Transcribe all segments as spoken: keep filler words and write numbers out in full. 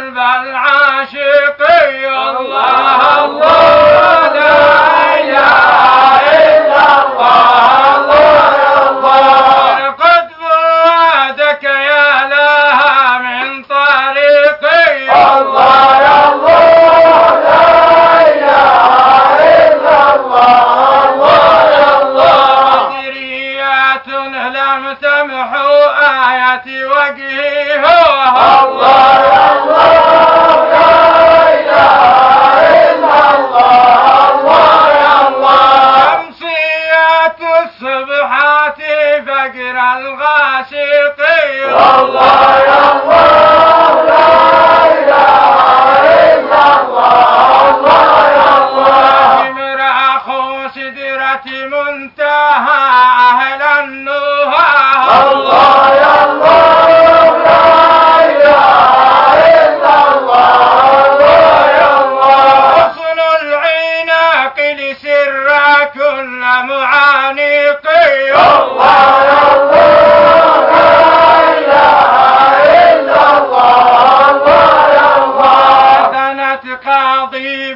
قلب العاشقين. الله الله لا إله إلا الله الله الله. قد فؤادك يا لها من طريقي. الله الله لا إله إلا الله الله الله. بدريات لم تمحو آية وجهه. الله الله لا إله إلا الله الله الله. شمسيات السبحات فقر الغاشقين. الله الله لا إله إلا الله الله الله. مراخ سدرة منتهى أهل النهى. الله الله لا إله إلا الله الله الله. حصن العناق لسر كل معانق. الله الله لا إله إلا الله الله الله. ثنت قاضيب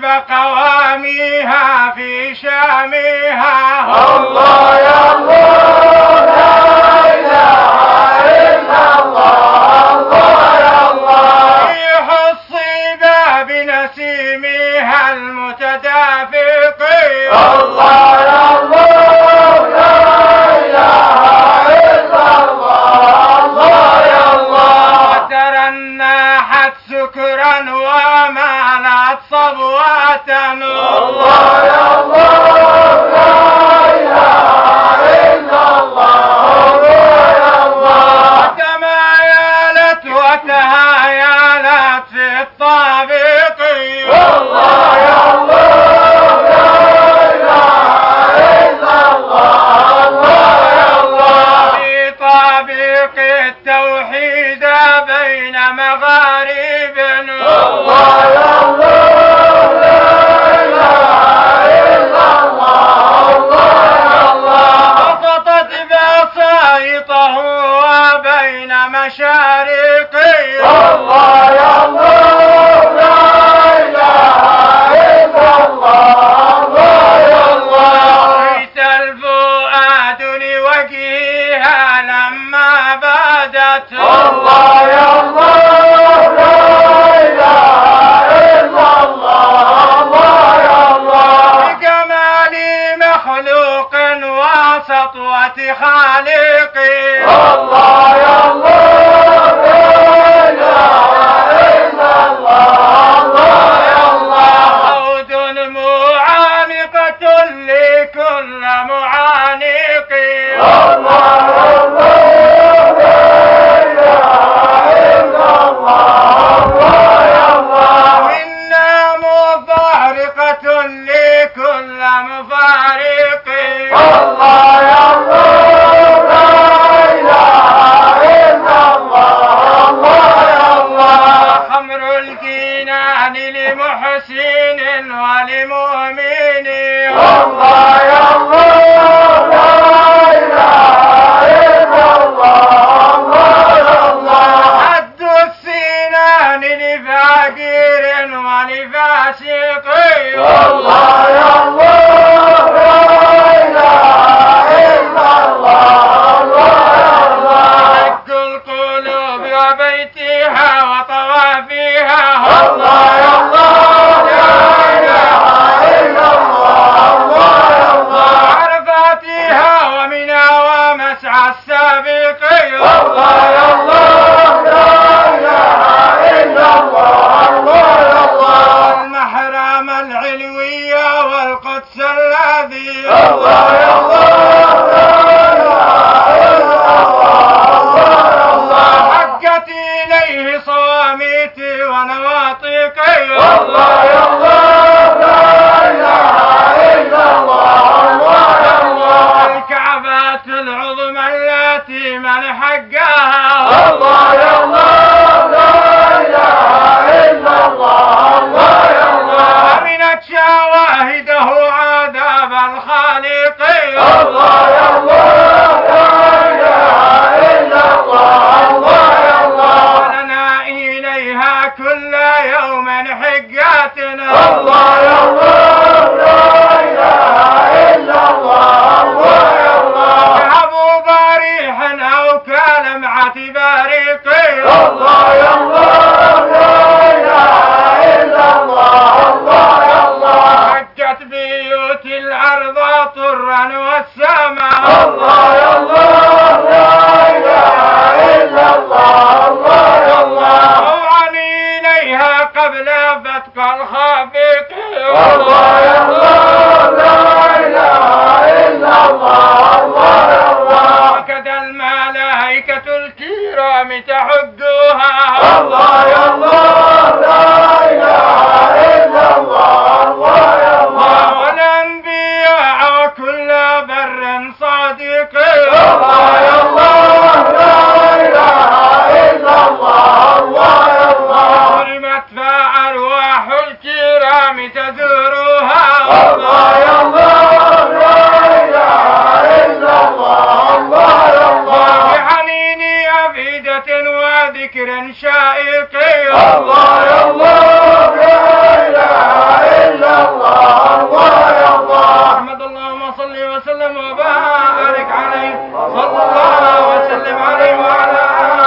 قواميها في شامها. الله الله لا إله إلا الله الله الله. ريح الصبا بنسيمها المتدافق. الله الله لا إله إلا الله الله الله. وترنحت سكرا ومالت صبوة. الله الله لا إله إلا الله الله الله. وتمايلت وتهايلت في الطابق. الله الله لا إله إلا الله الله الله. في طابق التوحيد بين مغارب. الله الله لا إله إلا الله الله الله. بسطت بسايطه وبين مشارق. الله الله لا إله إلا الله الله الله. ريت الفؤاد لوجهها لما بدت. الله الله لا إله إلا الله الله الله. بجمال مخلوق وسطوة خالق. الله الله لا إله إلا الله الله الله. عود معانقة لكل معانق. الله الله لا إله إلا الله الله الله. منا مفارقة لكل مفارق. الله الله لا إله إلا الله الله الله. خمر الجنان لمحسن ولمؤمن. الله الله لا إله إلا الله الله الله. حد السنان لفاجر ولفاسق. الله الله لا إله إلا الله الله الله. حق القلوب وبيتها وطوافيها. الله الله لا إله إلا الله الله الله. عرفاتها ومنى ومسعى السابقين. الله الله لا إله إلا الله الله الله. المحرم العلوية والقدس الذي. الله الله لا إله إلا الله الله الله. حقت إليه صواميتي ونواطقي. الله الله لا إله إلا الله الله الله. الكعبة العظمى التي من حقها. الله الله لا إله إلا الله الله الله. أمنت شواهده عذاب الخالق. الله الله لا إله إلا الله الله الله. ولنا إليها بها كل يوم حقاتنا. الله يا الله لا إله إلا الله الله يا الله. أبو ضريح أو كلمعة بريقي. الله يا الله لا إله إلا الله الله يا الله. حجت بيوت الأرض طرا والسماء. الله يا الله لا إله إلا الله الله يا الله. وعني إليها قبل فتق الخافق. الله يا الله لا إله إلا الله الله يا الله. وكذا الملائكة الكرام تحجها. الله يا الله لا إله إلا الله الله يا الله. والأنبياء وكل بر صادق. الله يا الله لا إله إلا الله الله يا الله. حرمت فأرواح الكرام تزورها. الله يا الله لا إله إلا الله الله يا الله. بحنين أفئدة وذكر شائق. الله يا الله لا إله إلا الله الله يا الله. أحمد اللهم صل وسلم وبارك عليه. صلى الله وسلم عليه وعلى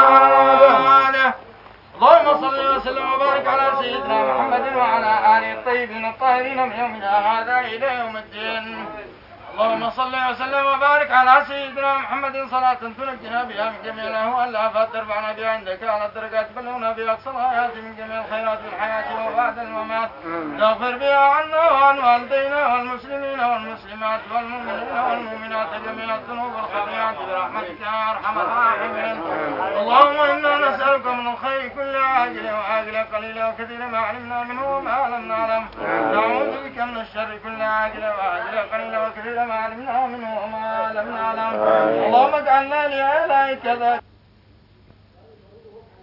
آله. اللهم صل وسلم وبارك على سيدنا محمد وعلى آله الطيبين الطاهرين من يومنا هذا إلى يوم الدين. اللهم صل وسلم وبارك على سيدنا محمد صلاة تنجينا بها من جميع الأهوال والآفات، ترفعنا بها عندك على الدرجات، تبلغنا بها أقصى الغايات من جميع الخيرات في الحياة وبعد الممات. تغفر بها عنا وعن والدينا والمسلمين والمسلمات والمؤمنين والمؤمنات جميع الذنوب والخطيئات برحمتك يا أرحم الراحمين. اللهم إنا نسألك من الخير كل عاجل وآجل قليل وكثير ما علمنا منه وما لم نعلم. نعوذ بك من الشر كل عاجل وآجل قليل وكثير ما علمنا منه وما لم نعلم. اللهم اجعلنا لآلائك ذاك